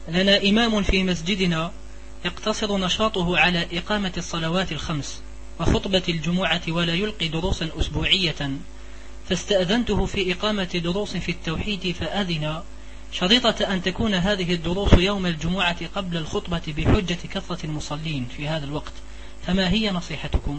لنا إمام في مسجدنا يقتصر نشاطه على إقامة الصلوات الخمس وخطبة الجمعة ولا يلقي دروسا أسبوعية، فاستأذنته في إقامة دروس في التوحيد فأذن، شريطة أن تكون هذه الدروس يوم الجمعة قبل الخطبة بحجة كثرة المصلين في هذا الوقت، فما هي نصيحتكم؟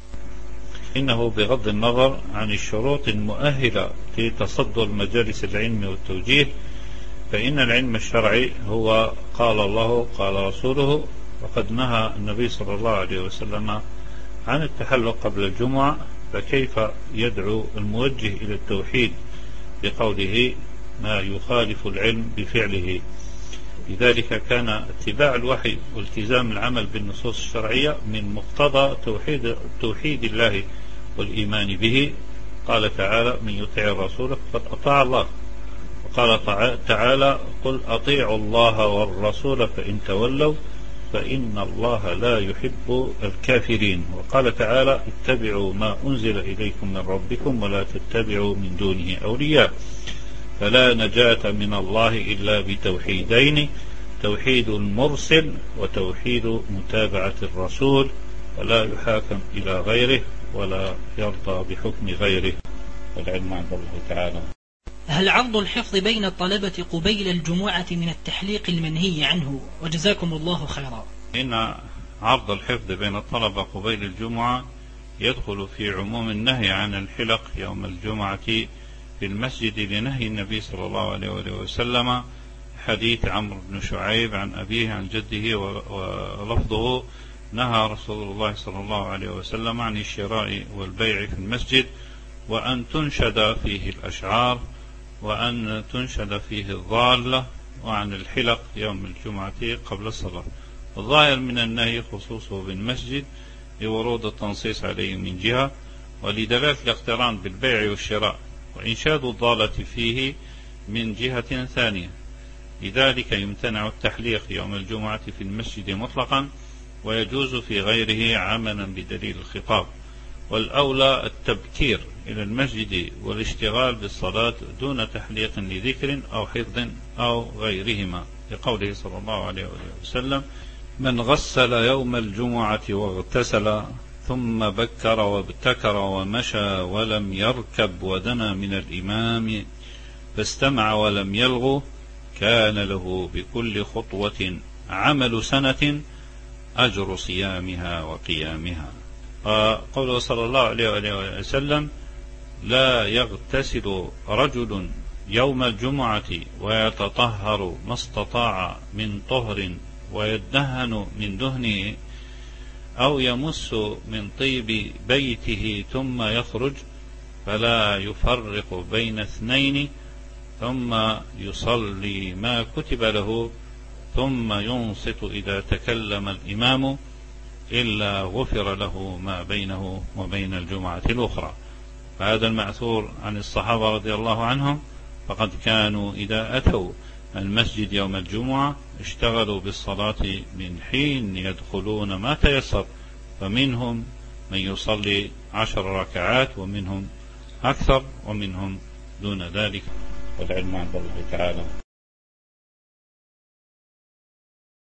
إنه بغض النظر عن الشروط المؤهلة لتصدر مجالس العلم والتوجيه، فإن العلم الشرعي هو قال الله قال رسوله، وقد نهى النبي صلى الله عليه وسلم عن التحلق قبل الجمعة، فكيف يدعو الموجه إلى التوحيد بقوله ما يخالف العلم بفعله؟ لذلك كان اتباع الوحي والتزام العمل بالنصوص الشرعية من مقتضى توحيد الله والإيمان به. قال تعالى من يطع الرسول فقد أطاع الله، وقال تعالى قل أطيعوا الله والرسول فإن تولوا فإن الله لا يحب الكافرين، وقال تعالى اتبعوا ما أنزل إليكم من ربكم ولا تتبعوا من دونه أولياء. فلا نجاة من الله إلا بتوحيدين، توحيد المرسل وتوحيد متابعة الرسول، ولا يحاكم إلى غيره ولا يرضى بحكم غيره، والعلم عند الله تعالى. هل عرض الحفظ بين الطلبة قبيل الجمعة من التحليق المنهي عنه؟ وجزاكم الله خيرا. إن عرض الحفظ بين الطلبة قبيل الجمعة يدخل في عموم النهي عن الحلق يوم الجمعة في المسجد لنهي النبي صلى الله عليه وسلم، حديث عمرو بن شعيب عن أبيه عن جده، ولفظه نهى رسول الله صلى الله عليه وسلم عن الشراء والبيع في المسجد، وأن تنشد فيه الأشعار، وأن تنشد فيه الضالة، وعن الحلق يوم الجمعة قبل الصلاة. الظاهر من النهي خصوصه بالمسجد لورود التنصيص عليه من جهة، ولدلالة الاقتران بالبيع والشراء وإنشاد الضالة فيه من جهة ثانية. لذلك يمتنع التحليق يوم الجمعة في المسجد مطلقا، ويجوز في غيره عملا بدليل الخطاب، والأولى التبكير إلى المسجد والاشتغال بالصلاة دون تحليق لذكر أو حفظ أو غيرهما، لقوله صلى الله عليه وسلم من غسل يوم الجمعة واغتسل ثم بكر وابتكر ومشى ولم يركب ودنا من الإمام فاستمع ولم يلغ كان له بكل خطوة عمل سنة أجر صيامها وقيامها. قوله صلى الله عليه وسلم لا يغتسل رجل يوم الجمعة ويتطهر ما استطاع من طهر ويدهن من دهنه أو يمس من طيب بيته ثم يخرج فلا يفرق بين اثنين ثم يصلي ما كتب له ثم ينصت إذا تكلم الإمام إلا غفر له ما بينه وبين الجمعة الأخرى. فهذا المأثور عن الصحابة رضي الله عنهم، فقد كانوا إذا أتوا المسجد يوم الجمعة اشتغلوا بالصلاة من حين يدخلون ما تيسر، فمنهم من يصلي 10 ركعات ومنهم أكثر ومنهم دون ذلك، والعلم عند الله تعالى.